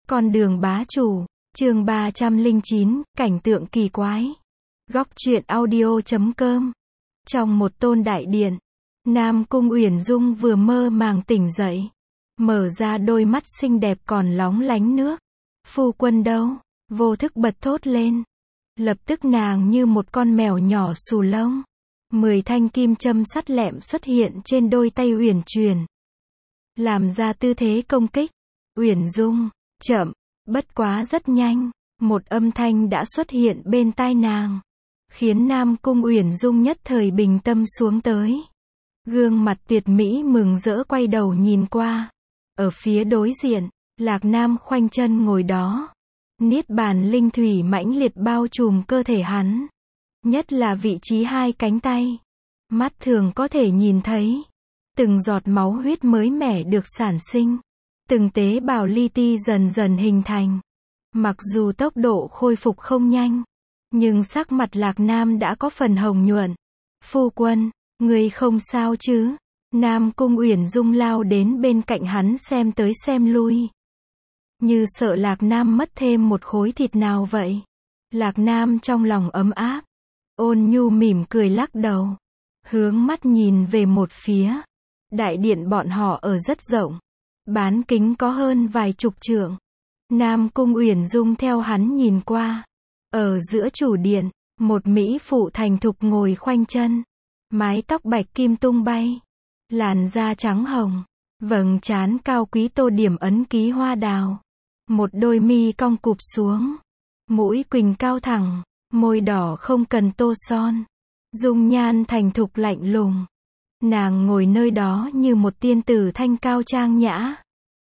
Con đường bá chủ, chương 309, cảnh tượng kỳ quái. Góc truyện audio.com. Trong một tôn đại điện, Nam Cung Uyển Dung vừa mơ màng tỉnh dậy, mở ra đôi mắt xinh đẹp còn lóng lánh nước. Phu quân đâu? Vô thức bật thốt lên. Lập tức nàng như một con mèo nhỏ xù lông. 10 thanh kim châm sắt lẹm xuất hiện trên đôi tay Uyển Chuyển, làm ra tư thế công kích. Uyển Dung, chậm, bất quá rất nhanh, một âm thanh đã xuất hiện bên tai nàng, khiến Nam Cung Uyển Dung nhất thời bình tâm xuống tới. Gương mặt tuyệt mỹ mừng rỡ quay đầu nhìn qua. Ở phía đối diện, Lạc Nam khoanh chân ngồi đó. Niết bàn linh thủy mãnh liệt bao trùm cơ thể hắn, nhất là vị trí hai cánh tay. Mắt thường có thể nhìn thấy từng giọt máu huyết mới mẻ được sản sinh, từng tế bào li ti dần dần hình thành. Mặc dù tốc độ khôi phục không nhanh, nhưng sắc mặt Lạc Nam đã có phần hồng nhuận. Phu quân, người không sao chứ? Nam Cung Uyển Dung lao đến bên cạnh hắn xem tới xem lui, như sợ Lạc Nam mất thêm một khối thịt nào vậy. Lạc Nam trong lòng ấm áp, ôn nhu mỉm cười lắc đầu, hướng mắt nhìn về một phía. Đại điện bọn họ ở rất rộng, bán kính có hơn vài chục trượng. Nam Cung Uyển Dung theo hắn nhìn qua. Ở giữa chủ điện, một mỹ phụ thành thục ngồi khoanh chân, mái tóc bạch kim tung bay, làn da trắng hồng, vầng trán cao quý tô điểm ấn ký hoa đào, một đôi mi cong cụp xuống, mũi quỳnh cao thẳng, môi đỏ không cần tô son, dung nhan thành thục lạnh lùng. Nàng ngồi nơi đó như một tiên tử thanh cao trang nhã,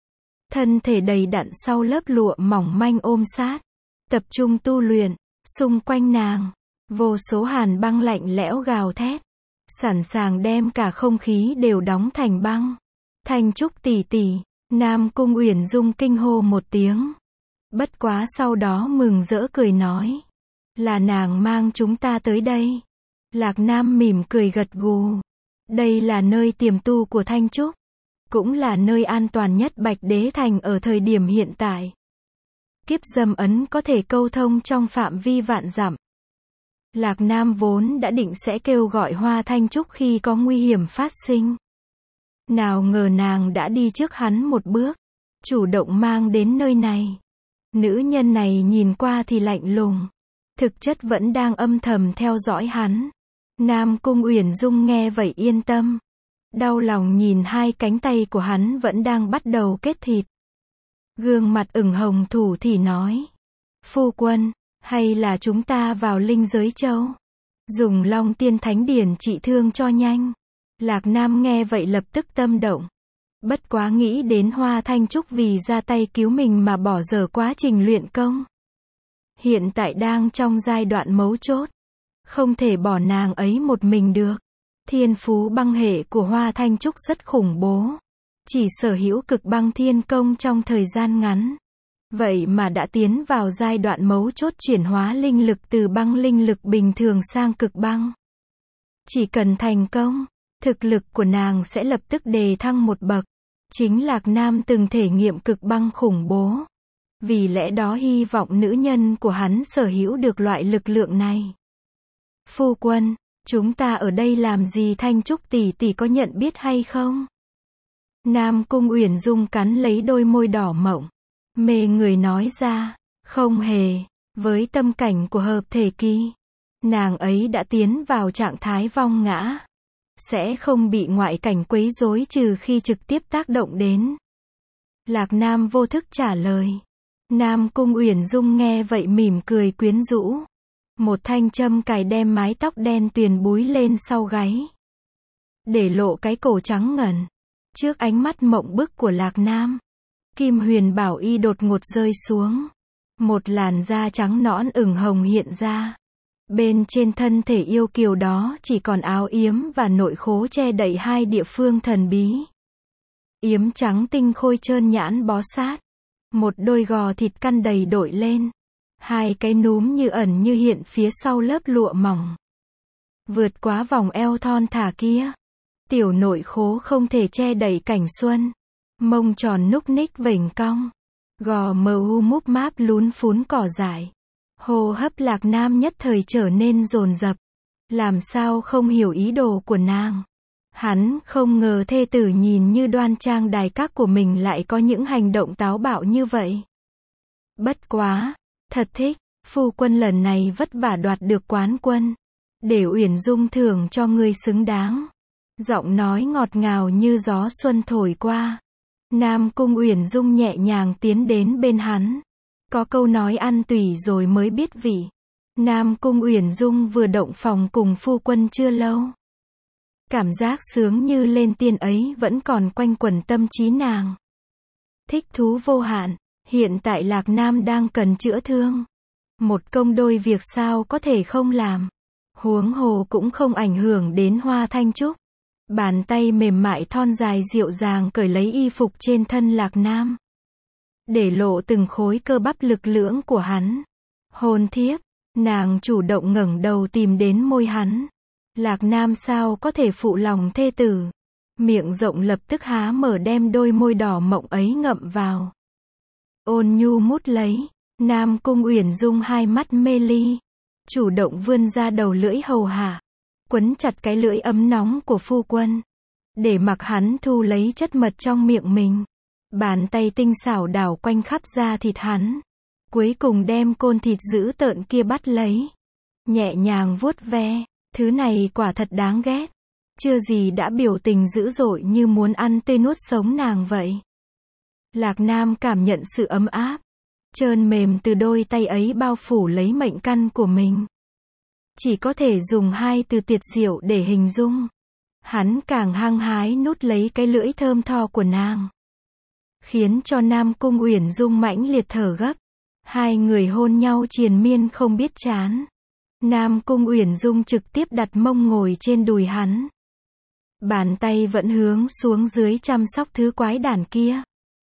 thân thể đầy đặn sau lớp lụa mỏng manh ôm sát, tập trung tu luyện. Xung quanh nàng, vô số hàn băng lạnh lẽo gào thét, sẵn sàng đem cả không khí đều đóng thành băng. Thanh Trúc tỷ tỷ, Nam Cung Uyển Dung kinh hô một tiếng. Bất quá sau đó mừng rỡ cười nói, là nàng mang chúng ta tới đây. Lạc Nam mỉm cười gật gù. Đây là nơi tiềm tu của Thanh Trúc, cũng là nơi an toàn nhất Bạch Đế Thành ở thời điểm hiện tại. Kiếp dâm ấn có thể câu thông trong phạm vi vạn dặm. Lạc Nam vốn đã định sẽ kêu gọi Hoa Thanh Trúc khi có nguy hiểm phát sinh. Nào ngờ nàng đã đi trước hắn một bước, chủ động mang đến nơi này. Nữ nhân này nhìn qua thì lạnh lùng, thực chất vẫn đang âm thầm theo dõi hắn. Nam Cung Uyển Dung nghe vậy yên tâm, đau lòng nhìn hai cánh tay của hắn vẫn đang bắt đầu kết thịt. Gương mặt ửng hồng thủ thỉ nói, phu quân, hay là chúng ta vào linh giới châu, dùng Long Tiên Thánh Điển trị thương cho nhanh. Lạc Nam nghe vậy lập tức tâm động. Bất quá nghĩ đến Hoa Thanh Trúc vì ra tay cứu mình mà bỏ dở quá trình luyện công. Hiện tại đang trong giai đoạn mấu chốt, không thể bỏ nàng ấy một mình được. Thiên phú băng hệ của Hoa Thanh Trúc rất khủng bố, chỉ sở hữu cực băng thiên công trong thời gian ngắn. Vậy mà đã tiến vào giai đoạn mấu chốt chuyển hóa linh lực từ băng linh lực bình thường sang cực băng. Chỉ cần thành công, thực lực của nàng sẽ lập tức đề thăng một bậc. Chính Lạc Nam từng thể nghiệm cực băng khủng bố, vì lẽ đó hy vọng nữ nhân của hắn sở hữu được loại lực lượng này. Phu quân, chúng ta ở đây làm gì? Thanh Trúc tỷ tỷ có nhận biết hay không? Nam Cung Uyển Dung cắn lấy đôi môi đỏ mọng, mê người nói ra, không hề, với tâm cảnh của hợp thể kỳ, nàng ấy đã tiến vào trạng thái vong ngã, sẽ không bị ngoại cảnh quấy rối trừ khi trực tiếp tác động đến. Lạc Nam vô thức trả lời. Nam Cung Uyển Dung nghe vậy mỉm cười quyến rũ, một thanh châm cài đem mái tóc đen tuyền búi lên sau gáy, để lộ cái cổ trắng ngần. Trước ánh mắt mộng bức của Lạc Nam, Kim Huyền Bảo Y đột ngột rơi xuống, một làn da trắng nõn ửng hồng hiện ra. Bên trên thân thể yêu kiều đó chỉ còn áo yếm và nội khố che đậy hai địa phương thần bí. Yếm trắng tinh khôi trơn nhãn bó sát, một đôi gò thịt căn đầy đội lên, hai cái núm như ẩn như hiện phía sau lớp lụa mỏng. Vượt quá vòng eo thon thả kia, tiểu nội khố không thể che đậy cảnh xuân, mông tròn núc ních vểnh cong, Gò mờ u múp máp lún phún cỏ dại. Hô hấp Lạc Nam nhất thời trở nên dồn dập. Làm sao không hiểu ý đồ của nàng. Hắn không ngờ thê tử nhìn như đoan trang đài các của mình lại có những hành động táo bạo như vậy. Bất quá, thật thích, phu quân lần này vất vả đoạt được quán quân. Để Uyển Dung thưởng cho ngươi xứng đáng. Giọng nói ngọt ngào như gió xuân thổi qua. Nam Cung Uyển Dung nhẹ nhàng tiến đến bên hắn. Có câu nói ăn tùy rồi mới biết vị. Nam Cung Uyển Dung vừa động phòng cùng phu quân chưa lâu. Cảm giác sướng như lên tiên ấy vẫn còn quanh quẩn tâm trí nàng. Thích thú vô hạn, hiện tại Lạc Nam đang cần chữa thương. Một công đôi việc sao có thể không làm. Huống hồ cũng không ảnh hưởng đến Hoa Thanh Trúc. Bàn tay mềm mại thon dài dịu dàng cởi lấy y phục trên thân Lạc Nam. Để lộ từng khối cơ bắp lực lưỡng của hắn. Hôn thiếp, nàng chủ động ngẩng đầu tìm đến môi hắn. Lạc Nam sao có thể phụ lòng thê tử. Miệng rộng lập tức há mở đem đôi môi đỏ mọng ấy ngậm vào. Ôn nhu mút lấy. Nam Cung Uyển Dung hai mắt mê ly. Chủ động vươn ra đầu lưỡi hầu hạ. Quấn chặt cái lưỡi ấm nóng của phu quân. Để mặc hắn thu lấy chất mật trong miệng mình. Bàn tay tinh xảo đảo quanh khắp da thịt hắn. Cuối cùng đem côn thịt dữ tợn kia bắt lấy. Nhẹ nhàng vuốt ve. Thứ này quả thật đáng ghét. Chưa gì đã biểu tình dữ dội như muốn ăn tươi nuốt sống nàng vậy. Lạc Nam cảm nhận sự ấm áp. Trơn mềm từ đôi tay ấy bao phủ lấy mệnh căn của mình. Chỉ có thể dùng hai từ tuyệt diệu để hình dung. Hắn càng hăng hái nút lấy cái lưỡi thơm tho của nàng. Khiến cho Nam Cung Uyển Dung mãnh liệt thở gấp. Hai người hôn nhau triền miên không biết chán. Nam Cung Uyển Dung trực tiếp đặt mông ngồi trên đùi hắn. Bàn tay vẫn hướng xuống dưới chăm sóc thứ quái đản kia.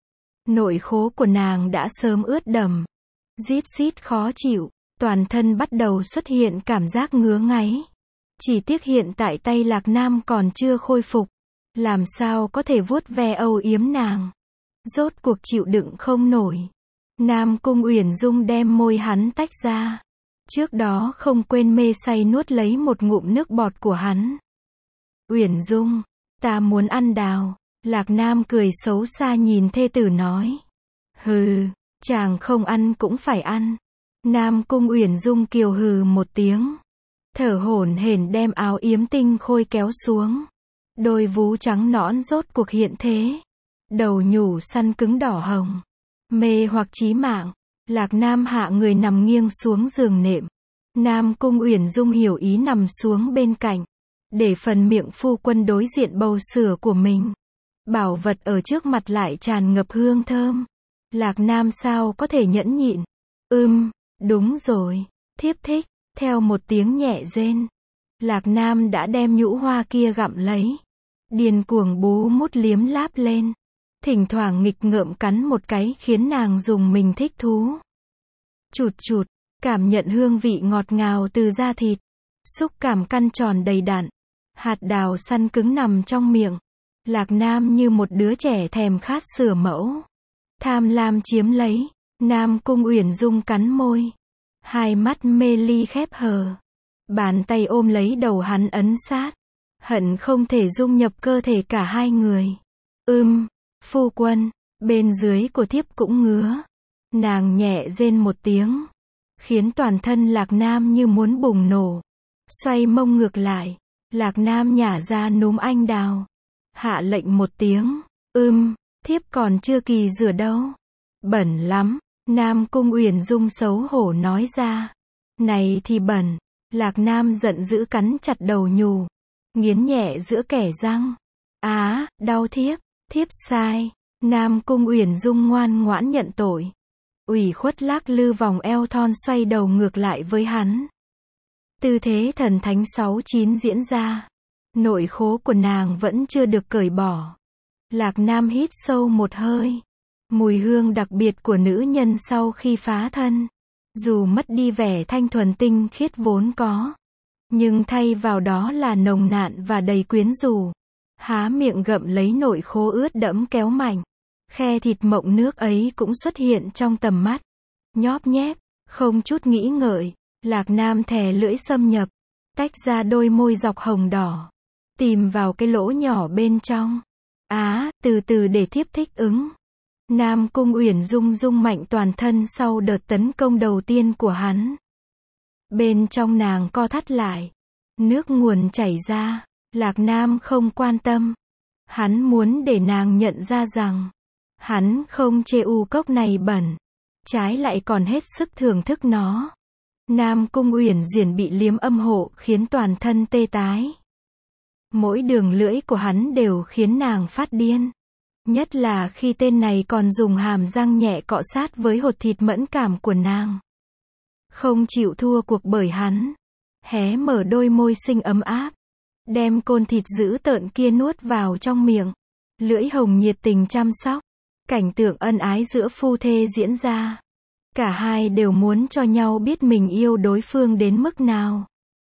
Nội khố của nàng đã sớm ướt đẫm. Rít rít khó chịu. Toàn thân bắt đầu xuất hiện cảm giác ngứa ngáy. Chỉ tiếc hiện tại tay Lạc Nam còn chưa khôi phục. Làm sao có thể vuốt ve âu yếm nàng. Rốt cuộc chịu đựng không nổi. Nam Cung Uyển Dung đem môi hắn tách ra. Trước đó không quên mê say nuốt lấy một ngụm nước bọt của hắn. Uyển Dung, ta muốn ăn đào. Lạc Nam cười xấu xa nhìn thê tử nói. Hừ, chàng không ăn cũng phải ăn. Nam Cung Uyển Dung kiều hừ một tiếng. Thở hổn hển đem áo yếm tinh khôi kéo xuống. Đôi vú trắng nõn rốt cuộc hiện thế. Đầu nhủ săn cứng đỏ hồng. Mê hoặc chí mạng. Lạc Nam hạ người nằm nghiêng xuống giường nệm. Nam Cung Uyển Dung hiểu ý nằm xuống bên cạnh. Để phần miệng phu quân đối diện bầu sữa của mình. Bảo vật ở trước mặt lại tràn ngập hương thơm. Lạc Nam sao có thể nhẫn nhịn. Đúng rồi. Thiếp thích. Theo một tiếng nhẹ rên. Lạc Nam đã đem nhũ hoa kia gặm lấy. Điên cuồng bú mút liếm láp lên. Thỉnh thoảng nghịch ngợm cắn một cái khiến nàng dùng mình thích thú. Chụt chụt. Cảm nhận hương vị ngọt ngào từ da thịt. Xúc cảm căn tròn đầy đặn. Hạt đào săn cứng nằm trong miệng. Lạc Nam như một đứa trẻ thèm khát sửa mẫu. Tham lam chiếm lấy. Nam Cung Uyển Dung cắn môi. Hai mắt mê ly khép hờ. Bàn tay ôm lấy đầu hắn ấn sát. Hận không thể dung nhập cơ thể cả hai người. Phu quân. Bên dưới của thiếp cũng ngứa. Nàng nhẹ rên một tiếng. Khiến toàn thân Lạc Nam như muốn bùng nổ. Xoay mông ngược lại. Lạc Nam nhả ra núm anh đào. Hạ lệnh một tiếng. Thiếp còn chưa kỳ rửa đâu. Bẩn lắm. Nam Cung Uyển Dung xấu hổ nói ra. Này thì bẩn. Lạc Nam giận dữ cắn chặt đầu nhù. Nghiến nhẹ giữa kẻ răng. Đau thiếp. Thiếp sai. Nam Cung Uyển Dung ngoan ngoãn nhận tội. Ủy khuất lắc lư vòng eo thon xoay đầu ngược lại với hắn. Tư thế thần thánh 6-9 diễn ra. Nội khố của nàng vẫn chưa được cởi bỏ. Lạc Nam hít sâu một hơi. Mùi hương đặc biệt của nữ nhân sau khi phá thân. Dù mất đi vẻ thanh thuần tinh khiết vốn có. Nhưng thay vào đó là nồng nàn và đầy quyến rũ. Há miệng gặm lấy nội khố ướt đẫm kéo mạnh. Khe thịt mọng nước ấy cũng xuất hiện trong tầm mắt. Nhóp nhép, không chút nghĩ ngợi, Lạc Nam thè lưỡi xâm nhập, tách ra đôi môi dọc hồng đỏ, tìm vào cái lỗ nhỏ bên trong. Từ từ để thiếp thích ứng. Nam Cung Uyển Dung rung mạnh toàn thân sau đợt tấn công đầu tiên của hắn. Bên trong nàng co thắt lại, nước nguồn chảy ra, Lạc Nam không quan tâm. Hắn muốn để nàng nhận ra rằng, hắn không chê u cốc này bẩn, trái lại còn hết sức thưởng thức nó. Nam Cung Uyển Duyển bị liếm âm hộ khiến toàn thân tê tái. Mỗi đường lưỡi của hắn đều khiến nàng phát điên. Nhất là khi tên này còn dùng hàm răng nhẹ cọ sát với hột thịt mẫn cảm của nàng. Không chịu thua cuộc bởi hắn. Hé mở đôi môi xinh ấm áp, đem côn thịt dữ tợn kia nuốt vào trong miệng. Lưỡi hồng nhiệt tình chăm sóc. Cảnh tượng ân ái giữa phu thê diễn ra. Cả hai đều muốn cho nhau biết mình yêu đối phương đến mức nào.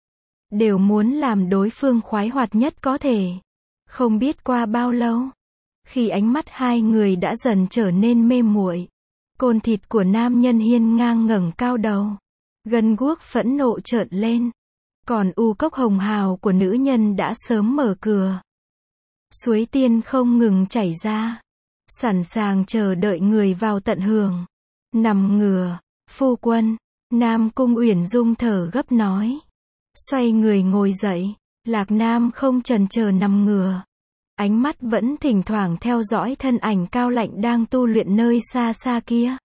Đều muốn làm đối phương khoái hoạt nhất có thể. Không biết qua bao lâu, khi ánh mắt hai người đã dần trở nên mê muội, côn thịt của nam nhân hiên ngang ngẩng cao đầu, gân guốc phẫn nộ trợn lên. Còn u cốc hồng hào của nữ nhân đã sớm mở cửa. Suối tiên không ngừng chảy ra, sẵn sàng chờ đợi người vào tận hưởng. Nằm ngửa, phu quân, Nam Cung Uyển Dung thở gấp nói. Xoay người ngồi dậy, Lạc Nam không chần chờ nằm ngửa. Ánh mắt vẫn thỉnh thoảng theo dõi thân ảnh cao lạnh đang tu luyện nơi xa xa kia.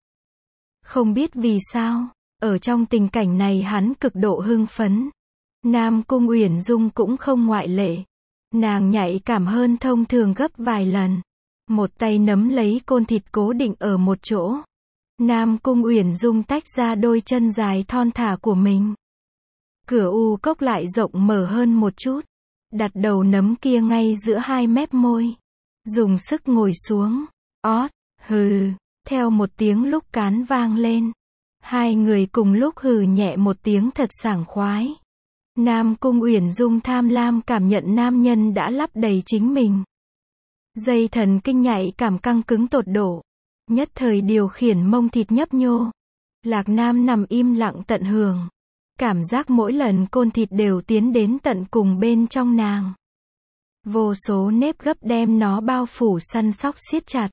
Không biết vì sao, ở trong tình cảnh này hắn cực độ hưng phấn. Nam Cung Uyển Dung cũng không ngoại lệ. Nàng nhạy cảm hơn thông thường gấp vài lần. Một tay nắm lấy côn thịt cố định ở một chỗ. Nam Cung Uyển Dung tách ra đôi chân dài thon thả của mình. Cửa u cốc lại rộng mở hơn một chút. Đặt đầu nấm kia ngay giữa hai mép môi. Dùng sức ngồi xuống. Ót, hừ. Theo một tiếng lúc cán vang lên. Hai người cùng lúc hừ nhẹ một tiếng thật sảng khoái. Nam Cung Uyển Dung tham lam cảm nhận nam nhân đã lấp đầy chính mình. Dây thần kinh nhạy cảm căng cứng tột độ. Nhất thời điều khiển mông thịt nhấp nhô. Lạc Nam nằm im lặng tận hưởng. Cảm giác mỗi lần côn thịt đều tiến đến tận cùng bên trong nàng. Vô số nếp gấp đem nó bao phủ săn sóc siết chặt.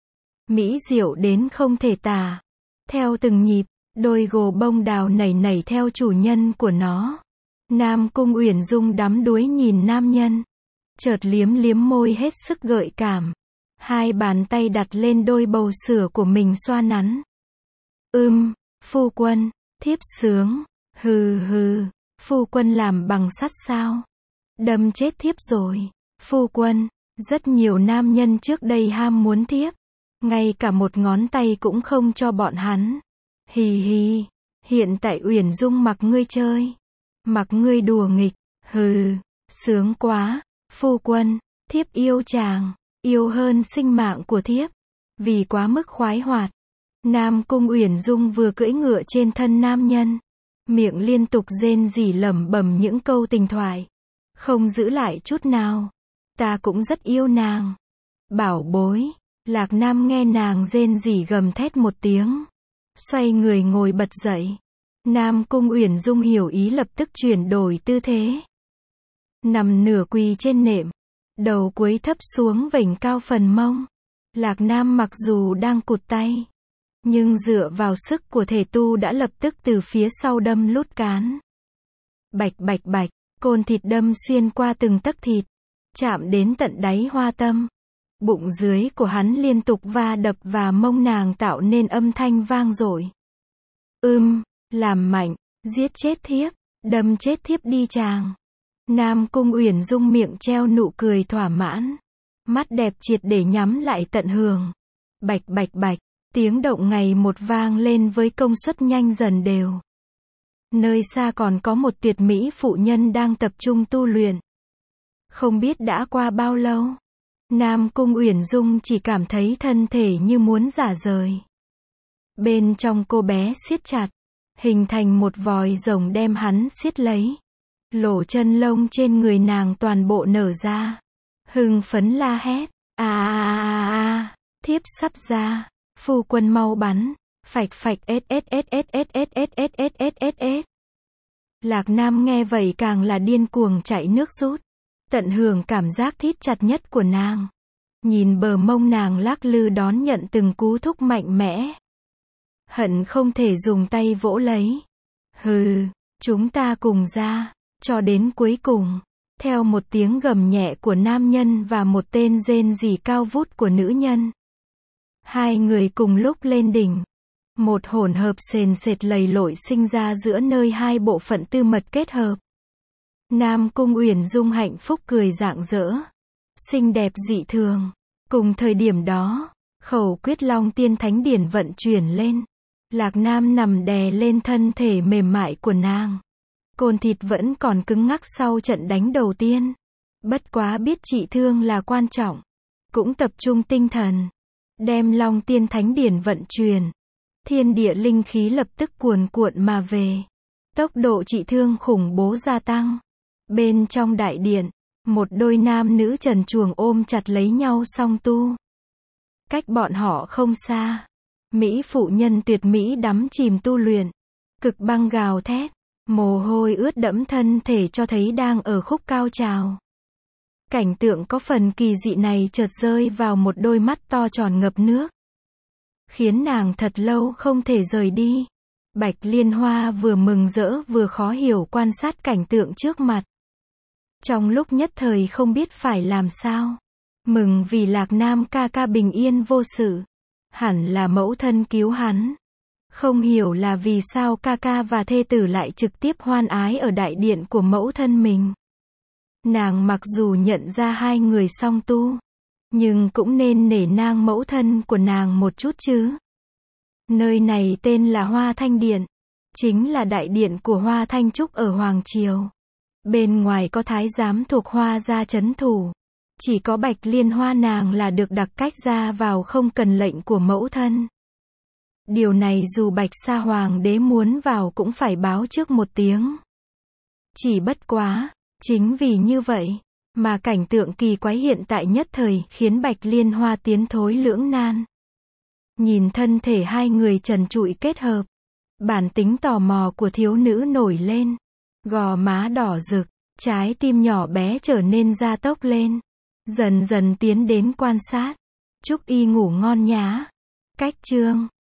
Mỹ diệu đến không thể tả. Theo từng nhịp, đôi gồ bông đào nảy nảy theo chủ nhân của nó. Nam Cung Uyển Dung đắm đuối nhìn nam nhân. Chợt liếm liếm môi hết sức gợi cảm. Hai bàn tay đặt lên đôi bầu sữa của mình xoa nắn. Phu quân, thiếp sướng. Hừ hừ, phu quân làm bằng sắt sao? Đâm chết thiếp rồi. Phu quân, rất nhiều nam nhân trước đây ham muốn thiếp. Ngay cả một ngón tay cũng không cho bọn hắn. Hì hì, hiện tại Uyển Dung mặc ngươi chơi. Mặc ngươi đùa nghịch. Hừ, sướng quá. Phu quân, thiếp yêu chàng. Yêu hơn sinh mạng của thiếp. Vì quá mức khoái hoạt. Nam Cung Uyển Dung vừa cưỡi ngựa trên thân nam nhân. Miệng liên tục rên rỉ lẩm bẩm những câu tình thoại. Không giữ lại chút nào. Ta cũng rất yêu nàng. Bảo bối. Lạc Nam nghe nàng rên rỉ gầm thét một tiếng. Xoay người ngồi bật dậy. Nam Cung Uyển Dung hiểu ý lập tức chuyển đổi tư thế. Nằm nửa quỳ trên nệm. Đầu cúi thấp xuống vểnh cao phần mông. Lạc Nam mặc dù đang cụt tay, nhưng dựa vào sức của thể tu đã lập tức từ phía sau đâm lút cán. Bạch bạch bạch, côn thịt đâm xuyên qua từng tấc thịt, chạm đến tận đáy hoa tâm. Bụng dưới của hắn liên tục va đập và mông nàng tạo nên âm thanh vang dội. Làm mạnh, giết chết thiếp, đâm chết thiếp đi chàng. Nam Cung Uyển Dung miệng treo nụ cười thỏa mãn. Mắt đẹp triệt để nhắm lại tận hưởng. Bạch bạch bạch, tiếng động ngày một vang lên với công suất nhanh dần đều. Nơi xa còn có một tuyệt mỹ phụ nhân đang tập trung tu luyện. Không biết đã qua bao lâu. Nam Cung Uyển Dung chỉ cảm thấy thân thể như muốn rã rời. Bên trong cô bé siết chặt, hình thành một vòi rồng đem hắn siết lấy. Lỗ chân lông trên người nàng toàn bộ nở ra. Hưng phấn la hét. Thiếp sắp ra, phu quân mau bắn, phạch phạch s. Lạc Nam nghe vậy càng là điên cuồng chảy nước rút, tận hưởng cảm giác thít chặt nhất của nàng. Nhìn bờ mông nàng lắc lư đón nhận từng cú thúc mạnh mẽ. Hận không thể dùng tay vỗ lấy. Hừ, chúng ta cùng ra, cho đến cuối cùng. Theo một tiếng gầm nhẹ của nam nhân và một tên rên rỉ cao vút của nữ nhân. Hai người cùng lúc lên đỉnh. Một hỗn hợp sền sệt lầy lội sinh ra giữa nơi hai bộ phận tư mật kết hợp. Nam Cung Uyển Dung hạnh phúc cười rạng rỡ. Xinh đẹp dị thường. Cùng thời điểm đó, khẩu quyết Long Tiên Thánh Điển vận chuyển lên. Lạc Nam nằm đè lên thân thể mềm mại của nàng. Côn thịt vẫn còn cứng ngắc sau trận đánh đầu tiên. Bất quá biết trị thương là quan trọng. Cũng tập trung tinh thần. Đem Long Tiên Thánh Điển vận chuyển. Thiên địa linh khí lập tức cuồn cuộn mà về. Tốc độ trị thương khủng bố gia tăng. Bên trong đại điện, một đôi nam nữ trần truồng ôm chặt lấy nhau song tu. Cách bọn họ không xa. Mỹ phụ nhân tuyệt mỹ đắm chìm tu luyện. Cực băng gào thét. Mồ hôi ướt đẫm thân thể cho thấy đang ở khúc cao trào. Cảnh tượng có phần kỳ dị này chợt rơi vào một đôi mắt to tròn ngập nước. Khiến nàng thật lâu không thể rời đi. Bạch Liên Hoa vừa mừng rỡ vừa khó hiểu quan sát cảnh tượng trước mặt. Trong lúc nhất thời không biết phải làm sao. Mừng vì Lạc Nam ca ca bình yên vô sự. Hẳn là mẫu thân cứu hắn. Không hiểu là vì sao ca ca và thê tử lại trực tiếp hoan ái ở đại điện của mẫu thân mình. Nàng mặc dù nhận ra hai người song tu, nhưng cũng nên nể nang mẫu thân của nàng một chút chứ. Nơi này tên là Hoa Thanh Điện. Chính là đại điện của Hoa Thanh Trúc ở Hoàng Triều. Bên ngoài có thái giám thuộc Hoa gia trấn thủ. Chỉ có Bạch Liên Hoa nàng là được đặc cách ra vào không cần lệnh của mẫu thân. Điều này dù Bạch Sa Hoàng đế muốn vào cũng phải báo trước một tiếng. Chỉ bất quá, chính vì như vậy, mà cảnh tượng kỳ quái hiện tại nhất thời khiến Bạch Liên Hoa tiến thối lưỡng nan. Nhìn thân thể hai người trần trụi kết hợp, bản tính tò mò của thiếu nữ nổi lên. Gò má đỏ rực, trái tim nhỏ bé trở nên gia tốc lên. Dần dần tiến đến quan sát. Chúc y ngủ ngon nhá. Cách chương